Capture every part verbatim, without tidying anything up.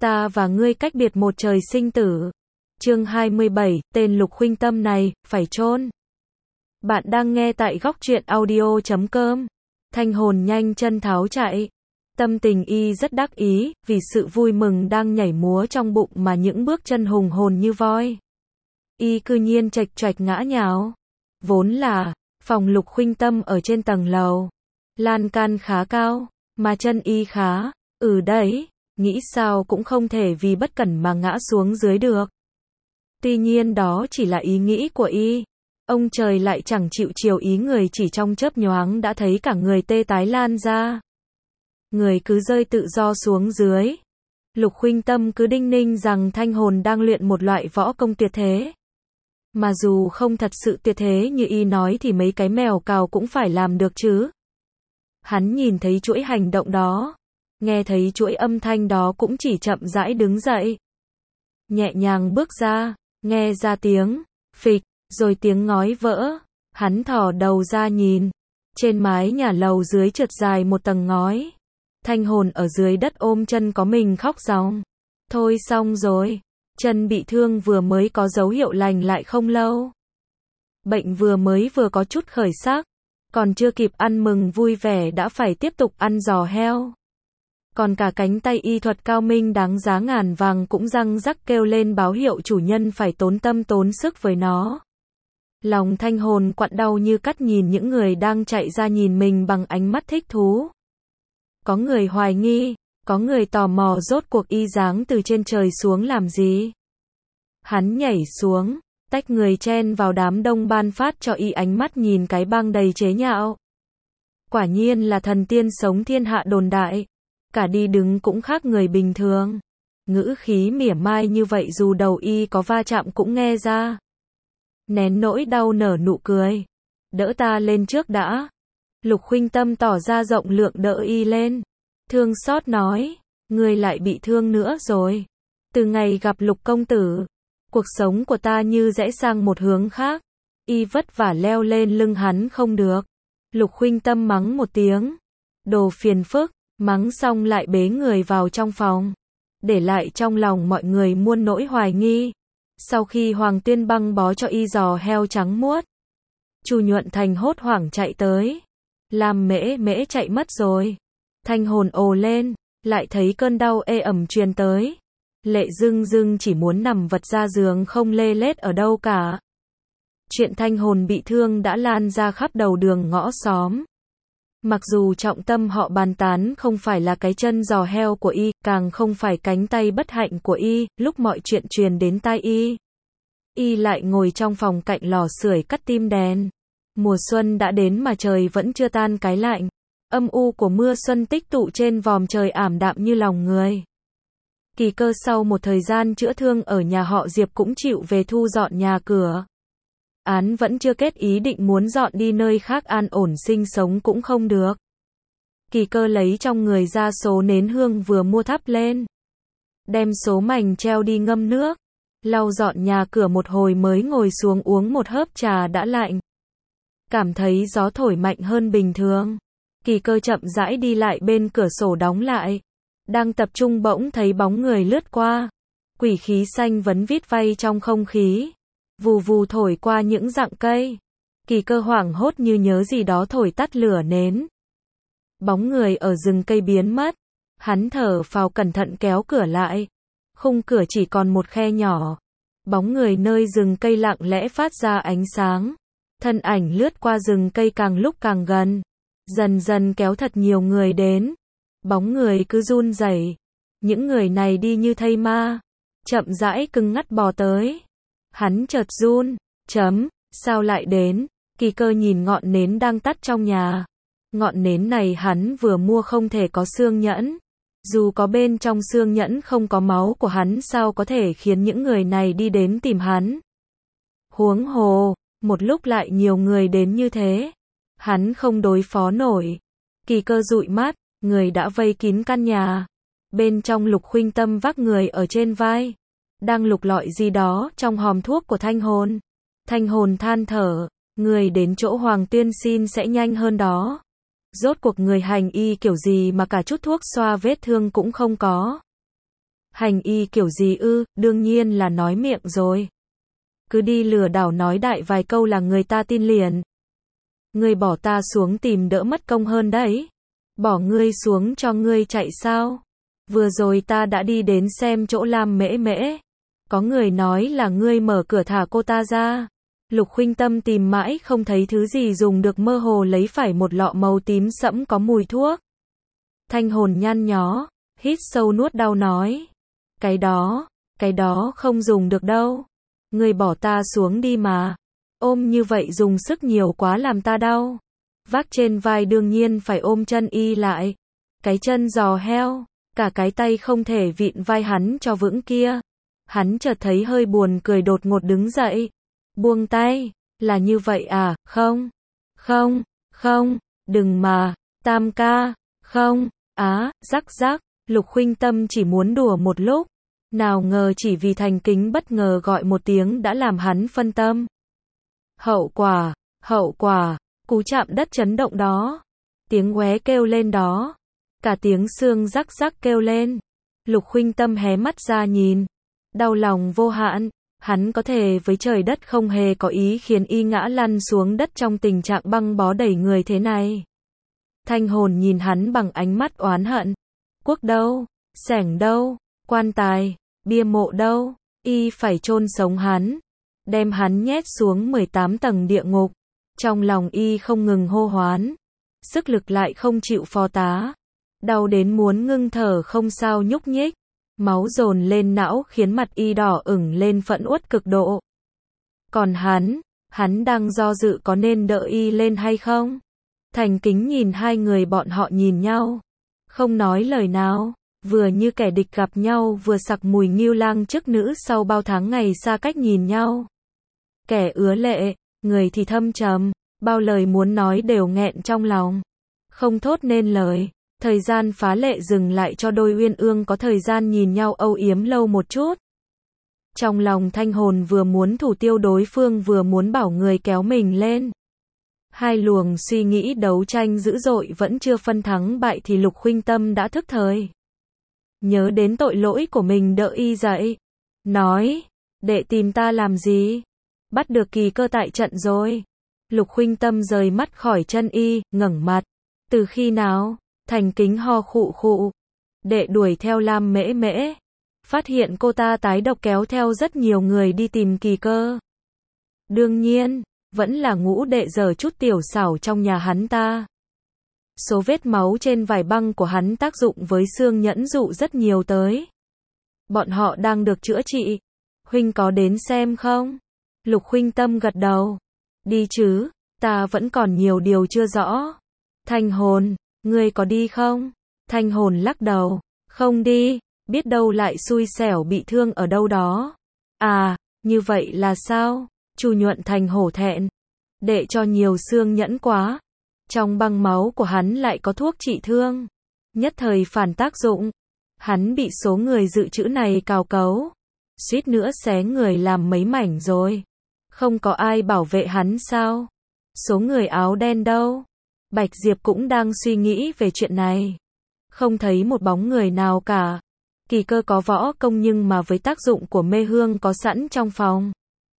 Ta và ngươi cách biệt một trời sinh tử. Chương hai mươi bảy, tên Lục Khuynh Tâm này, phải chôn. Bạn đang nghe tại góc truyện audio chấm com. Thanh hồn nhanh chân tháo chạy. Tâm tình y rất đắc ý, vì sự vui mừng đang nhảy múa trong bụng mà những bước chân hùng hồn như voi. Y cư nhiên chệch choạch ngã nhào. Vốn là, phòng Lục Khuynh Tâm ở trên tầng lầu. Lan can khá cao, mà chân y khá, ừ đấy, nghĩ sao cũng không thể vì bất cẩn mà ngã xuống dưới được. Tuy nhiên đó chỉ là ý nghĩ của y. Ông trời lại chẳng chịu chiều ý người, chỉ trong chớp nhoáng đã thấy cả người tê tái lan ra. Người cứ rơi tự do xuống dưới. Lục Khuynh Tâm cứ đinh ninh rằng Thanh hồn đang luyện một loại võ công tuyệt thế. Mà dù không thật sự tuyệt thế như y nói thì mấy cái mèo cào cũng phải làm được chứ. Hắn nhìn thấy chuỗi hành động đó, nghe thấy chuỗi âm thanh đó cũng chỉ chậm rãi đứng dậy. Nhẹ nhàng bước ra, nghe ra tiếng phịch, rồi tiếng ngói vỡ. Hắn thò đầu ra nhìn. Trên mái nhà lầu dưới trượt dài một tầng ngói. Thanh hồn ở dưới đất ôm chân có mình khóc ròng. Thôi xong rồi. Chân bị thương vừa mới có dấu hiệu lành lại không lâu. Bệnh vừa mới vừa có chút khởi sắc. Còn chưa kịp ăn mừng vui vẻ đã phải tiếp tục ăn giò heo. Còn cả cánh tay y thuật cao minh đáng giá ngàn vàng cũng răng rắc kêu lên báo hiệu chủ nhân phải tốn tâm tốn sức với nó. Lòng Thanh hồn quặn đau như cắt nhìn những người đang chạy ra nhìn mình bằng ánh mắt thích thú. Có người hoài nghi, có người tò mò rốt cuộc y giáng từ trên trời xuống làm gì. Hắn nhảy xuống, tách người chen vào đám đông ban phát cho y ánh mắt nhìn cái băng đầy chế nhạo. Quả nhiên là thần tiên sống thiên hạ đồn đại. Cả đi đứng cũng khác người bình thường. Ngữ khí mỉa mai như vậy dù đầu y có va chạm cũng nghe ra. Nén nỗi đau nở nụ cười. Đỡ ta lên trước đã. Lục Khuynh Tâm tỏ ra rộng lượng đỡ y lên. Thương xót nói, ngươi lại bị thương nữa rồi. Từ ngày gặp Lục công tử, cuộc sống của ta như rẽ sang một hướng khác. Y vất vả leo lên lưng hắn không được. Lục Khuynh Tâm mắng một tiếng. Đồ phiền phức, mắng xong lại bế người vào trong phòng. Để lại trong lòng mọi người muôn nỗi hoài nghi. Sau khi Hoàng Tuyên băng bó cho y giò heo trắng muốt, Chu Nhuận Thành hốt hoảng chạy tới. Làm mễ mễ chạy mất rồi. Thanh hồn ồ lên, lại thấy cơn đau ê ẩm truyền tới. Lệ rưng rưng chỉ muốn nằm vật ra giường không lê lết ở đâu cả. Chuyện Thanh hồn bị thương đã lan ra khắp đầu đường ngõ xóm. Mặc dù trọng tâm họ bàn tán không phải là cái chân giò heo của y, càng không phải cánh tay bất hạnh của y, lúc mọi chuyện truyền đến tai y. Y lại ngồi trong phòng cạnh lò sưởi cắt tim đèn. Mùa xuân đã đến mà trời vẫn chưa tan cái lạnh. Âm u của mưa xuân tích tụ trên vòm trời ảm đạm như lòng người. Kỳ Cơ sau một thời gian chữa thương ở nhà họ Diệp cũng chịu về thu dọn nhà cửa. Án vẫn chưa kết, ý định muốn dọn đi nơi khác an ổn sinh sống cũng không được. Kỳ Cơ lấy trong người ra số nến hương vừa mua thắp lên. Đem số mảnh treo đi ngâm nước. Lau dọn nhà cửa một hồi mới ngồi xuống uống một hớp trà đã lạnh. Cảm thấy gió thổi mạnh hơn bình thường. Kỳ Cơ chậm rãi đi lại bên cửa sổ đóng lại. Đang tập trung bỗng thấy bóng người lướt qua. Quỷ khí xanh vấn vít vay trong không khí. Vù vù thổi qua những rặng cây. Kỳ Cơ hoảng hốt như nhớ gì đó thổi tắt lửa nến. Bóng người ở rừng cây biến mất. Hắn thở phào cẩn thận kéo cửa lại. Khung cửa chỉ còn một khe nhỏ. Bóng người nơi rừng cây lặng lẽ phát ra ánh sáng. Thân ảnh lướt qua rừng cây càng lúc càng gần. Dần dần kéo thật nhiều người đến. Bóng người cứ run rẩy. Những người này đi như thây ma. Chậm rãi cứng ngắt bò tới. Hắn chợt run. Chấm, sao lại đến? Kỳ Cơ nhìn ngọn nến đang tắt trong nhà. Ngọn nến này hắn vừa mua không thể có xương nhẫn. Dù có bên trong xương nhẫn không có máu của hắn sao có thể khiến những người này đi đến tìm hắn. Huống hồ, một lúc lại nhiều người đến như thế. Hắn không đối phó nổi. Kỳ Cơ dụi mắt, người đã vây kín căn nhà. Bên trong Lục Khuynh Tâm vác người ở trên vai. Đang lục lọi gì đó trong hòm thuốc của Thanh hồn. Thanh hồn than thở, người đến chỗ Hoàng Tuyên xin sẽ nhanh hơn đó. Rốt cuộc người hành y kiểu gì mà cả chút thuốc xoa vết thương cũng không có. Hành y kiểu gì ư, đương nhiên là nói miệng rồi. Cứ đi lừa đảo nói đại vài câu là người ta tin liền. Ngươi bỏ ta xuống tìm đỡ mất công hơn đấy. Bỏ ngươi xuống cho ngươi chạy sao? Vừa rồi ta đã đi đến xem chỗ Lam Mễ Mễ. Có người nói là ngươi mở cửa thả cô ta ra. Lục Khuynh Tâm tìm mãi không thấy thứ gì dùng được, mơ hồ lấy phải một lọ màu tím sẫm có mùi thuốc. Thanh Hồn nhăn nhó, hít sâu nuốt đau nói. Cái đó, cái đó không dùng được đâu. Ngươi bỏ ta xuống đi mà. Ôm như vậy dùng sức nhiều quá làm ta đau. Vác trên vai đương nhiên phải ôm chân y lại. Cái chân giò heo, cả cái tay không thể vịn vai hắn cho vững kia. Hắn chợt thấy hơi buồn cười, đột ngột đứng dậy. Buông tay, là như vậy à, không, không, không, đừng mà, Tam ca, không, á, rắc rắc, Lục Khuynh Tâm chỉ muốn đùa một lúc. Nào ngờ chỉ vì Thành Kính bất ngờ gọi một tiếng đã làm hắn phân tâm. Hậu quả, hậu quả, cú chạm đất chấn động đó. Tiếng ngoé kêu lên đó. Cả tiếng xương rắc rắc kêu lên. Lục Khuynh Tâm hé mắt ra nhìn. Đau lòng vô hạn. Hắn có thể với trời đất không hề có ý khiến y ngã lăn xuống đất trong tình trạng băng bó đẩy người thế này. Thanh Hồn nhìn hắn bằng ánh mắt oán hận. Cuốc đâu? Xẻng đâu? Quan tài? Bia mộ đâu? Y phải chôn sống hắn. Đem hắn nhét xuống mười tám tầng địa ngục. Trong lòng y không ngừng hô hoán. Sức lực lại không chịu phó tá. Đau đến muốn ngưng thở không sao nhúc nhích. Máu dồn lên não khiến mặt y đỏ ửng lên phẫn uất cực độ. Còn hắn, hắn đang do dự có nên đỡ y lên hay không? Thành Kính nhìn hai người bọn họ nhìn nhau. Không nói lời nào. Vừa như kẻ địch gặp nhau, vừa sặc mùi ngưu lang chức nữ sau bao tháng ngày xa cách nhìn nhau. Kẻ ứa lệ, người thì thâm trầm, bao lời muốn nói đều nghẹn trong lòng. Không thốt nên lời. Thời gian phá lệ dừng lại cho đôi uyên ương có thời gian nhìn nhau âu yếm lâu một chút. Trong lòng Thanh Hồn vừa muốn thủ tiêu đối phương vừa muốn bảo người kéo mình lên. Hai luồng suy nghĩ đấu tranh dữ dội vẫn chưa phân thắng bại thì Lục Khuynh Tâm đã thức thời. Nhớ đến tội lỗi của mình đỡ y dậy. Nói, đệ tìm ta làm gì? Bắt được Kỳ Cơ tại trận rồi. Lục Khuynh Tâm rời mắt khỏi chân y, ngẩng mặt. Từ khi nào? Thành Kính ho khụ khụ. Đệ đuổi theo Lam Mễ Mễ. Phát hiện cô ta tái độc kéo theo rất nhiều người đi tìm Kỳ Cơ. Đương nhiên, vẫn là ngũ đệ giở chút tiểu xảo trong nhà hắn ta. Số vết máu trên vải băng của hắn tác dụng với xương nhẫn dụ rất nhiều tới. Bọn họ đang được chữa trị. Huynh có đến xem không? Lục Khuynh Tâm gật đầu. Đi chứ, ta vẫn còn nhiều điều chưa rõ. Thanh Hồn, ngươi có đi không? Thanh Hồn lắc đầu. Không đi, biết đâu lại xui xẻo bị thương ở đâu đó. À, như vậy là sao? Chu Nhuận Thành hổ thẹn. Đệ cho nhiều xương nhẫn quá. Trong băng máu của hắn lại có thuốc trị thương. Nhất thời phản tác dụng. Hắn bị số người dự trữ này cào cấu. Suýt nữa xé người làm mấy mảnh rồi. Không có ai bảo vệ hắn sao? Số người áo đen đâu? Bạch Diệp cũng đang suy nghĩ về chuyện này. Không thấy một bóng người nào cả. Kỳ Cơ có võ công nhưng mà với tác dụng của mê hương có sẵn trong phòng.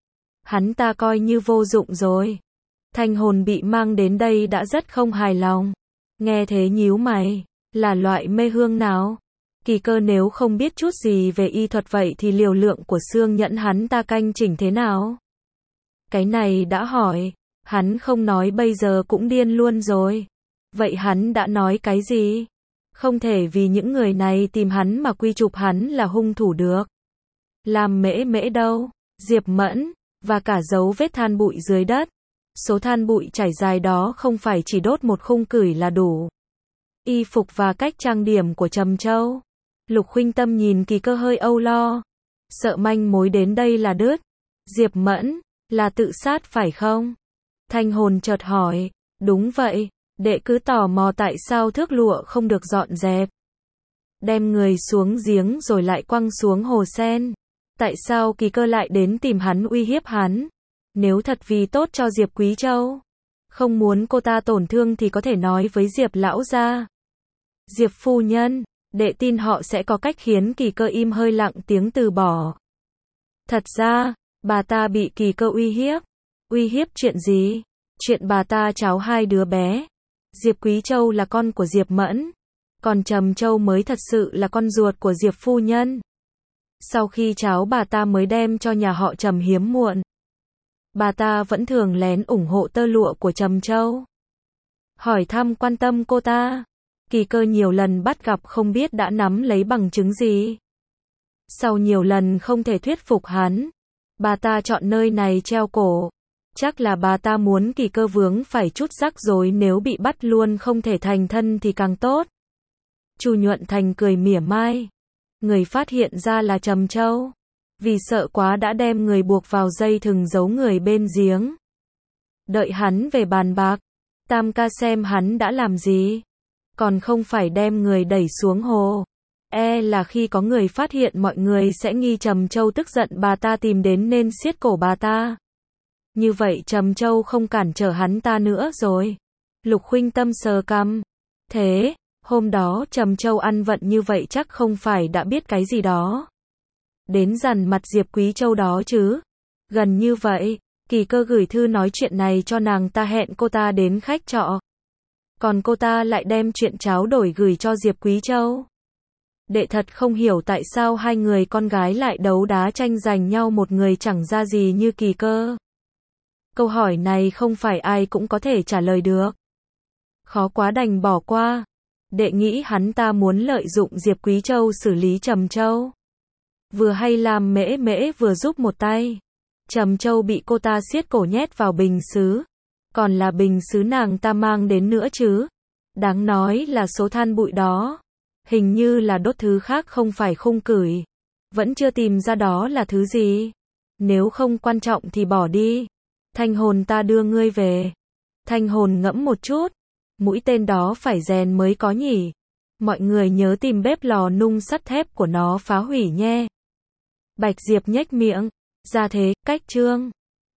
Hắn ta coi như vô dụng rồi. Thanh Hồn bị mang đến đây đã rất không hài lòng. Nghe thế nhíu mày. Là loại mê hương nào? Kỳ Cơ nếu không biết chút gì về y thuật vậy thì liều lượng của xương nhẫn hắn ta canh chỉnh thế nào? Cái này đã hỏi. Hắn không nói bây giờ cũng điên luôn rồi. Vậy hắn đã nói cái gì? Không thể vì những người này tìm hắn mà quy chụp hắn là hung thủ được. Làm Mễ Mễ đâu? Diệp Mẫn, và cả dấu vết than bụi dưới đất. Số than bụi chảy dài đó không phải chỉ đốt một khung cửi là đủ. Y phục và cách trang điểm của Trầm Châu. Lục Khuynh Tâm nhìn Kỳ Cơ hơi âu lo. Sợ manh mối đến đây là đứt. Diệp Mẫn, là tự sát phải không? Thanh Hồn chợt hỏi. Đúng vậy, đệ cứ tò mò tại sao thước lụa không được dọn dẹp. Đem người xuống giếng rồi lại quăng xuống hồ sen. Tại sao Kỳ Cơ lại đến tìm hắn uy hiếp hắn? Nếu thật vì tốt cho Diệp Quý Châu, không muốn cô ta tổn thương thì có thể nói với Diệp lão gia. Diệp phu nhân, Đệ tin họ sẽ có cách khiến Kỳ Cơ im hơi lặng tiếng từ bỏ. Thật ra, bà ta bị Kỳ Cơ uy hiếp. Uy hiếp chuyện gì? Chuyện bà ta cháu hai đứa bé. Diệp Quý Châu là con của Diệp Mẫn, còn Trầm Châu mới thật sự là con ruột của Diệp phu nhân. Sau khi cháu bà ta mới đem cho nhà họ Trầm hiếm muộn. Bà ta vẫn thường lén ủng hộ tơ lụa của Trầm Châu. Hỏi thăm quan tâm cô ta. Kỳ Cơ nhiều lần bắt gặp không biết đã nắm lấy bằng chứng gì. Sau nhiều lần không thể thuyết phục hắn, bà ta chọn nơi này treo cổ. Chắc là bà ta muốn Kỳ Cơ vướng phải chút rắc rối, nếu bị bắt luôn không thể thành thân thì càng tốt. Chu Nhuận Thành cười mỉa mai. Người phát hiện ra là Trầm Châu. Vì sợ quá đã đem người buộc vào dây thừng giấu người bên giếng. Đợi hắn về bàn bạc, Tam ca xem hắn đã làm gì. Còn không phải đem người đẩy xuống hồ. E là khi có người phát hiện mọi người sẽ nghi Trầm Châu tức giận bà ta tìm đến nên siết cổ bà ta. Như vậy Trầm Châu không cản trở hắn ta nữa rồi. Lục Khuynh Tâm sờ cằm. Thế, hôm đó Trầm Châu ăn vận như vậy chắc không phải đã biết cái gì đó. Đến dằn mặt Diệp Quý Châu đó chứ. Gần như vậy, Kỳ Cơ gửi thư nói chuyện này cho nàng ta, hẹn cô ta đến khách trọ. Còn cô ta lại đem chuyện tráo đổi gửi cho Diệp Quý Châu. Đệ thật không hiểu tại sao hai người con gái lại đấu đá tranh giành nhau một người chẳng ra gì như Kỳ Cơ. Câu hỏi này không phải ai cũng có thể trả lời được. Khó quá đành bỏ qua. Đệ nghĩ hắn ta muốn lợi dụng Diệp Quý Châu xử lý Trầm Châu. Vừa hay làm mễ mễ vừa giúp một tay. Trầm Châu bị cô ta siết cổ nhét vào bình sứ. Còn là bình sứ nàng ta mang đến nữa chứ. Đáng nói là số than bụi đó. Hình như là đốt thứ khác không phải khung cửi. Vẫn chưa tìm ra đó là thứ gì. Nếu không quan trọng thì bỏ đi. Thanh Hồn ta đưa ngươi về. Thanh Hồn ngẫm một chút. Mũi tên đó phải rèn mới có nhỉ. Mọi người nhớ tìm bếp lò nung sắt thép của nó phá hủy nhé. Bạch Diệp nhếch miệng. Ra thế, cách chương.